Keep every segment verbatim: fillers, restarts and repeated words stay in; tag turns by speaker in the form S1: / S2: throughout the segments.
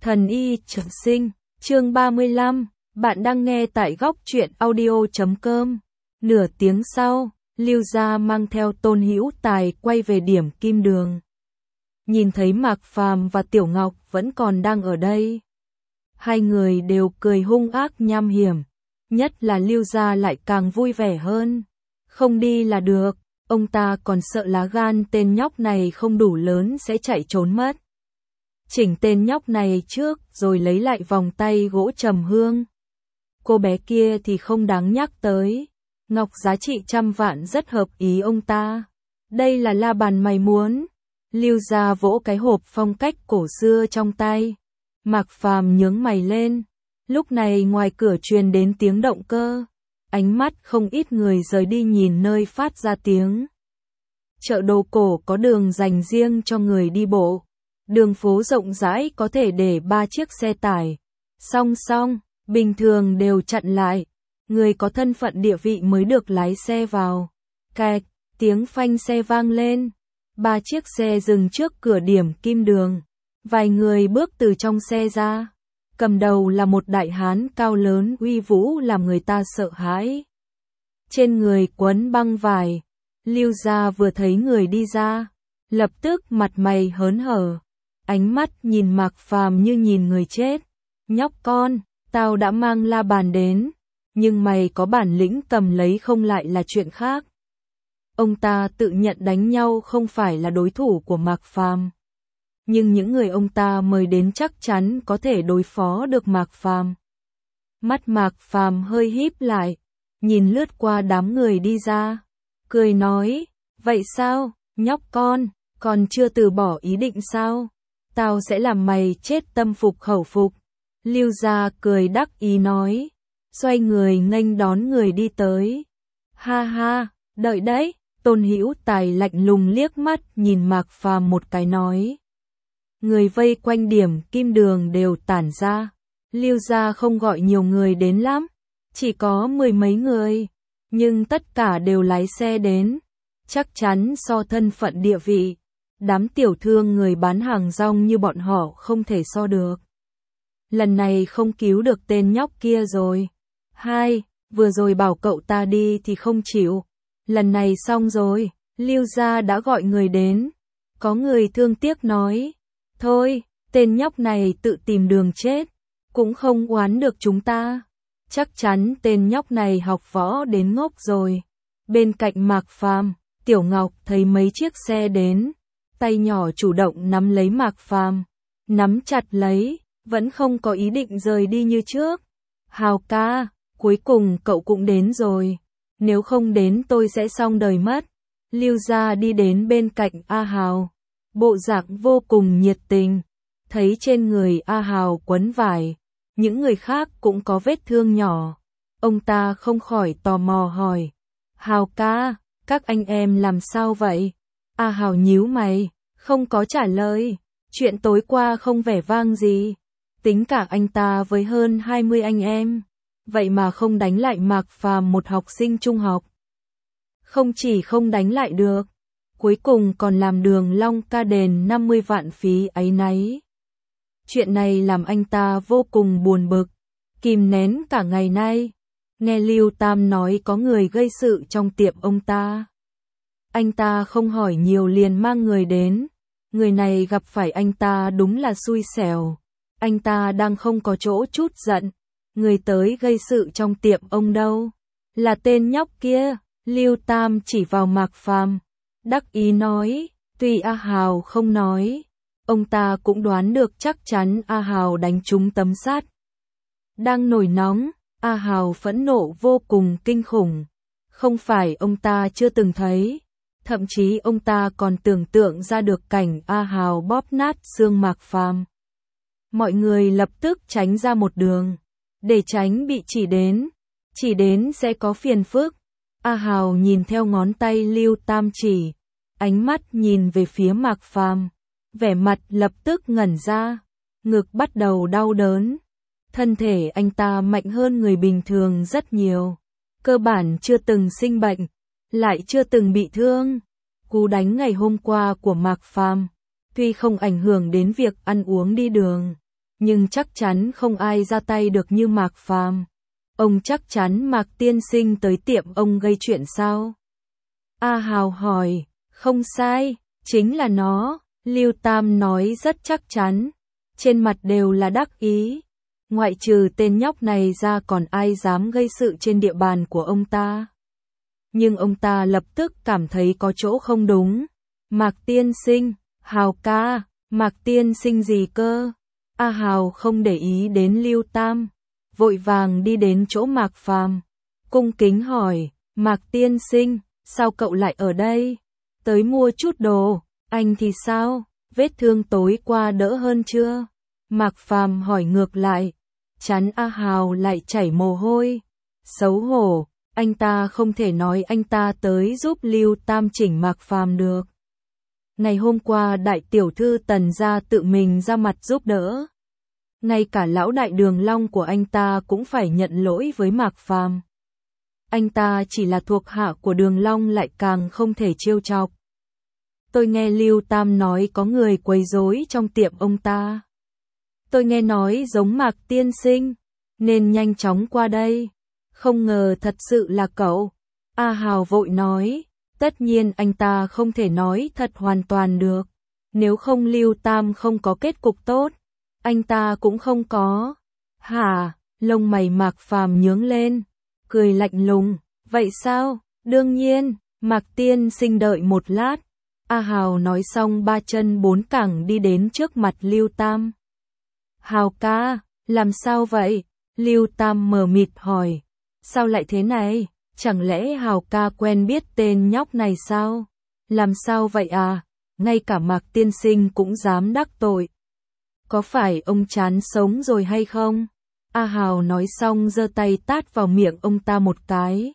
S1: Thần y trường sinh, chương ba mươi lăm, bạn đang nghe tại góc truyện audio chấm com. Nửa tiếng sau, Lưu Gia mang theo Tôn Hữu Tài quay về điểm Kim Đường. Nhìn thấy Mạc Phàm và Tiểu Ngọc vẫn còn đang ở đây. Hai người đều cười hung ác nham hiểm, nhất là Lưu Gia lại càng vui vẻ hơn. Không đi là được, ông ta còn sợ lá gan tên nhóc này không đủ lớn sẽ chạy trốn mất. Chỉnh tên nhóc này trước rồi lấy lại vòng tay gỗ trầm hương. Cô bé kia thì không đáng nhắc tới. Ngọc giá trị trăm vạn rất hợp ý ông ta. Đây là la bàn mày muốn. Lưu Gia vỗ cái hộp phong cách cổ xưa trong tay. Mạc Phàm nhướng mày lên. Lúc này ngoài cửa truyền đến tiếng động cơ. Ánh mắt không ít người rời đi nhìn nơi phát ra tiếng. Chợ đồ cổ có đường dành riêng cho người đi bộ. Đường phố rộng rãi có thể để ba chiếc xe tải. Song song, bình thường đều chặn lại. Người có thân phận địa vị mới được lái xe vào. Cạch, tiếng phanh xe vang lên. Ba chiếc xe dừng trước cửa điểm Kim Đường. Vài người bước từ trong xe ra. Cầm đầu là một đại hán cao lớn uy vũ làm người ta sợ hãi. Trên người quấn băng vải. Lưu Gia vừa thấy người đi ra, lập tức mặt mày hớn hở. Ánh mắt nhìn Mạc Phàm như nhìn người chết. Nhóc con, tao đã mang la bàn đến, nhưng mày có bản lĩnh cầm lấy không lại là chuyện khác. Ông ta tự nhận đánh nhau không phải là đối thủ của Mạc Phàm, nhưng những người ông ta mời đến chắc chắn có thể đối phó được Mạc Phàm. Mắt Mạc Phàm hơi híp lại, nhìn lướt qua đám người đi ra, cười nói, vậy sao, nhóc con, còn chưa từ bỏ ý định sao? Tao sẽ làm mày chết tâm phục khẩu phục. Lưu Gia cười đắc ý nói, xoay người nghênh đón người đi tới. Ha ha, đợi đấy, Tôn Hữu Tài lạnh lùng liếc mắt nhìn Mạc Phàm một cái nói. Người vây quanh điểm Kim Đường đều tản ra. Lưu Gia không gọi nhiều người đến lắm, chỉ có mười mấy người, nhưng tất cả đều lái xe đến. Chắc chắn so thân phận địa vị, đám tiểu thương người bán hàng rong như bọn họ không thể so được. Lần này không cứu được tên nhóc kia rồi. Hai, vừa rồi bảo cậu ta đi thì không chịu. Lần này xong rồi, Lưu Gia đã gọi người đến. Có người thương tiếc nói, thôi, tên nhóc này tự tìm đường chết, cũng không oán được chúng ta. Chắc chắn tên nhóc này học võ đến ngốc rồi. Bên cạnh Mạc Phàm, Tiểu Ngọc thấy mấy chiếc xe đến. Tay nhỏ chủ động nắm lấy Mạc Phàm, nắm chặt lấy, vẫn không có ý định rời đi như trước. Hào ca, cuối cùng cậu cũng đến rồi, nếu không đến tôi sẽ xong đời mất. Lưu Gia đi đến bên cạnh A Hào, bộ dạng vô cùng nhiệt tình, thấy trên người A Hào quấn vải, những người khác cũng có vết thương nhỏ. Ông ta không khỏi tò mò hỏi, Hào ca, các anh em làm sao vậy? A Hào nhíu mày, không có trả lời. Chuyện tối qua không vẻ vang gì. Tính cả anh ta với hơn hai mươi anh em, vậy mà không đánh lại Mạc Phàm một học sinh trung học. Không chỉ không đánh lại được, cuối cùng còn làm Đường Long ca đền năm mươi vạn phí áy náy. Chuyện này làm anh ta vô cùng buồn bực, kìm nén cả ngày nay. Nghe Lưu Tam nói có người gây sự trong tiệm ông ta, anh ta không hỏi nhiều liền mang người đến. Người này gặp phải anh ta đúng là xui xẻo. Anh ta đang không có chỗ chút giận. Người tới gây sự trong tiệm ông đâu? Là tên nhóc kia. Lưu Tam chỉ vào Mạc Phàm, đắc ý nói, tuy A Hào không nói, ông ta cũng đoán được chắc chắn A Hào đánh trúng tấm sắt. Đang nổi nóng, A Hào phẫn nộ vô cùng kinh khủng. Không phải ông ta chưa từng thấy, thậm chí ông ta còn tưởng tượng ra được cảnh A Hào bóp nát xương Mạc Phàm. Mọi người lập tức tránh ra một đường, để tránh bị chỉ đến. Chỉ đến sẽ có phiền phức. A Hào nhìn theo ngón tay Lưu Tam chỉ, ánh mắt nhìn về phía Mạc Phàm, vẻ mặt lập tức ngẩn ra, ngực bắt đầu đau đớn. Thân thể anh ta mạnh hơn người bình thường rất nhiều, cơ bản chưa từng sinh bệnh, lại chưa từng bị thương. Cú đánh ngày hôm qua của Mạc Phàm, tuy không ảnh hưởng đến việc ăn uống đi đường, nhưng chắc chắn không ai ra tay được như Mạc Phàm. Ông chắc chắn Mạc tiên sinh tới tiệm ông gây chuyện sao? A Hào hỏi. Không sai, chính là nó, Lưu Tam nói rất chắc chắn, trên mặt đều là đắc ý. Ngoại trừ tên nhóc này ra còn ai dám gây sự trên địa bàn của ông ta. Nhưng ông ta lập tức cảm thấy có chỗ không đúng. Mạc tiên sinh, Hào ca, Mạc tiên sinh gì cơ? A Hào không để ý đến Lưu Tam, vội vàng đi đến chỗ Mạc Phàm, cung kính hỏi, Mạc tiên sinh, sao cậu lại ở đây? Tới mua chút đồ, anh thì sao? Vết thương tối qua đỡ hơn chưa? Mạc Phàm hỏi ngược lại, chắn A Hào lại chảy mồ hôi. Xấu hổ, anh ta không thể nói anh ta tới giúp Lưu Tam chỉnh Mạc Phàm được. Ngày hôm qua đại tiểu thư Tần gia tự mình ra mặt giúp đỡ. Ngay cả lão đại Đường Long của anh ta cũng phải nhận lỗi với Mạc Phàm. Anh ta chỉ là thuộc hạ của Đường Long lại càng không thể trêu chọc. Tôi nghe Lưu Tam nói có người quấy rối trong tiệm ông ta. Tôi nghe nói giống Mạc tiên sinh, nên nhanh chóng qua đây. Không ngờ thật sự là cậu. A Hào vội nói, tất nhiên anh ta không thể nói thật hoàn toàn được. Nếu không Lưu Tam không có kết cục tốt, anh ta cũng không có. Hả? Lông mày Mạc Phàm nhướng lên, cười lạnh lùng. Vậy sao? Đương nhiên, Mạc tiên sinh đợi một lát. A Hào nói xong ba chân bốn cẳng đi đến trước mặt Lưu Tam. Hào ca, làm sao vậy? Lưu Tam mờ mịt hỏi. Sao lại thế này? Chẳng lẽ Hào ca quen biết tên nhóc này sao? Làm sao vậy à? Ngay cả Mạc tiên sinh cũng dám đắc tội. Có phải ông chán sống rồi hay không? A Hào nói xong giơ tay tát vào miệng ông ta một cái.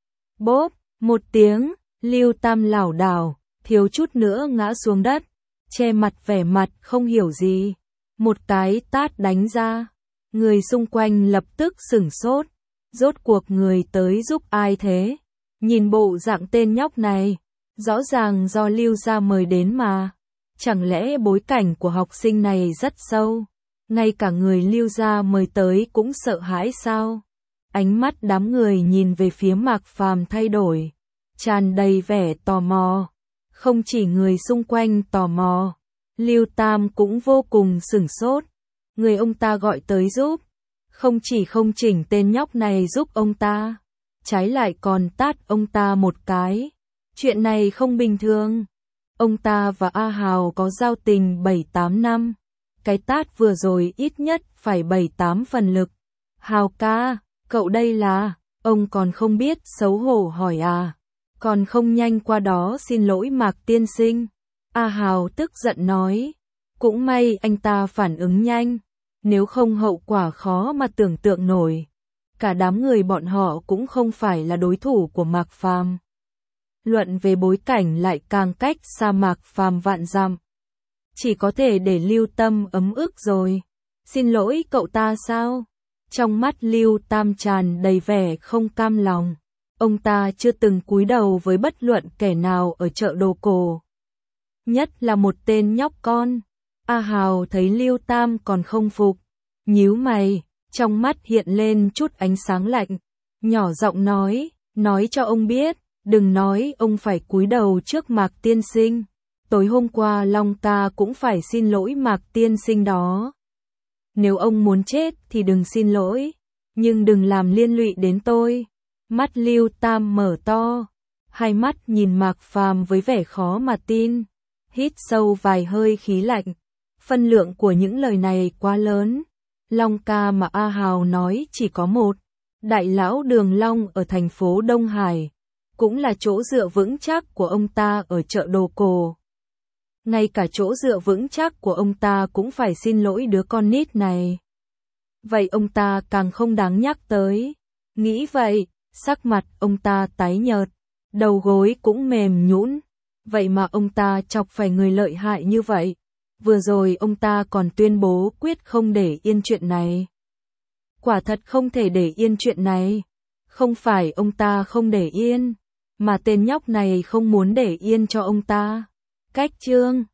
S1: Bốp, một tiếng, Lưu Tam lảo đảo, thiếu chút nữa ngã xuống đất, che mặt vẻ mặt không hiểu gì. Một cái tát đánh ra, người xung quanh lập tức sửng sốt. Rốt cuộc người tới giúp ai thế? Nhìn bộ dạng tên nhóc này, rõ ràng do Lưu gia mời đến mà. Chẳng lẽ bối cảnh của học sinh này rất sâu, ngay cả người Lưu gia mời tới cũng sợ hãi sao? Ánh mắt đám người nhìn về phía Mạc Phàm thay đổi, tràn đầy vẻ tò mò. Không chỉ người xung quanh tò mò, Lưu Tam cũng vô cùng sửng sốt. Người ông ta gọi tới giúp, không chỉ không chỉnh tên nhóc này giúp ông ta, trái lại còn tát ông ta một cái. Chuyện này không bình thường. Ông ta và A Hào có giao tình bảy tám năm. Cái tát vừa rồi ít nhất phải bảy tám phần lực. Hào ca, cậu đây là, ông còn không biết xấu hổ hỏi à? Còn không nhanh qua đó xin lỗi Mạc tiên sinh. A Hào tức giận nói. Cũng may anh ta phản ứng nhanh, nếu không hậu quả khó mà tưởng tượng nổi. Cả đám người bọn họ cũng không phải là đối thủ của Mạc Phàm. Luận về bối cảnh lại càng cách xa Mạc Phàm vạn dặm. Chỉ có thể để Lưu Tâm ấm ức rồi. Xin lỗi cậu ta sao? Trong mắt Lưu Tam tràn đầy vẻ không cam lòng. Ông ta chưa từng cúi đầu với bất luận kẻ nào ở chợ đồ cổ. Nhất là một tên nhóc con. A Hào thấy Lưu Tam còn không phục, nhíu mày, trong mắt hiện lên chút ánh sáng lạnh, nhỏ giọng nói, nói cho ông biết, đừng nói ông phải cúi đầu trước Mạc tiên sinh. Tối hôm qua Long ca cũng phải xin lỗi Mạc tiên sinh đó. Nếu ông muốn chết thì đừng xin lỗi, nhưng đừng làm liên lụy đến tôi. Mắt Lưu Tam mở to, hai mắt nhìn Mạc Phàm với vẻ khó mà tin, hít sâu vài hơi khí lạnh. Phân lượng của những lời này quá lớn. Long ca mà A Hào nói chỉ có một, đại lão Đường Long ở thành phố Đông Hải, cũng là chỗ dựa vững chắc của ông ta ở chợ đồ cổ. Ngay cả chỗ dựa vững chắc của ông ta cũng phải xin lỗi đứa con nít này. Vậy ông ta càng không đáng nhắc tới. Nghĩ vậy, sắc mặt ông ta tái nhợt, đầu gối cũng mềm nhũn. Vậy mà ông ta chọc phải người lợi hại như vậy. Vừa rồi ông ta còn tuyên bố quyết không để yên chuyện này. Quả thật không thể để yên chuyện này. Không phải ông ta không để yên, mà tên nhóc này không muốn để yên cho ông ta. Cách chương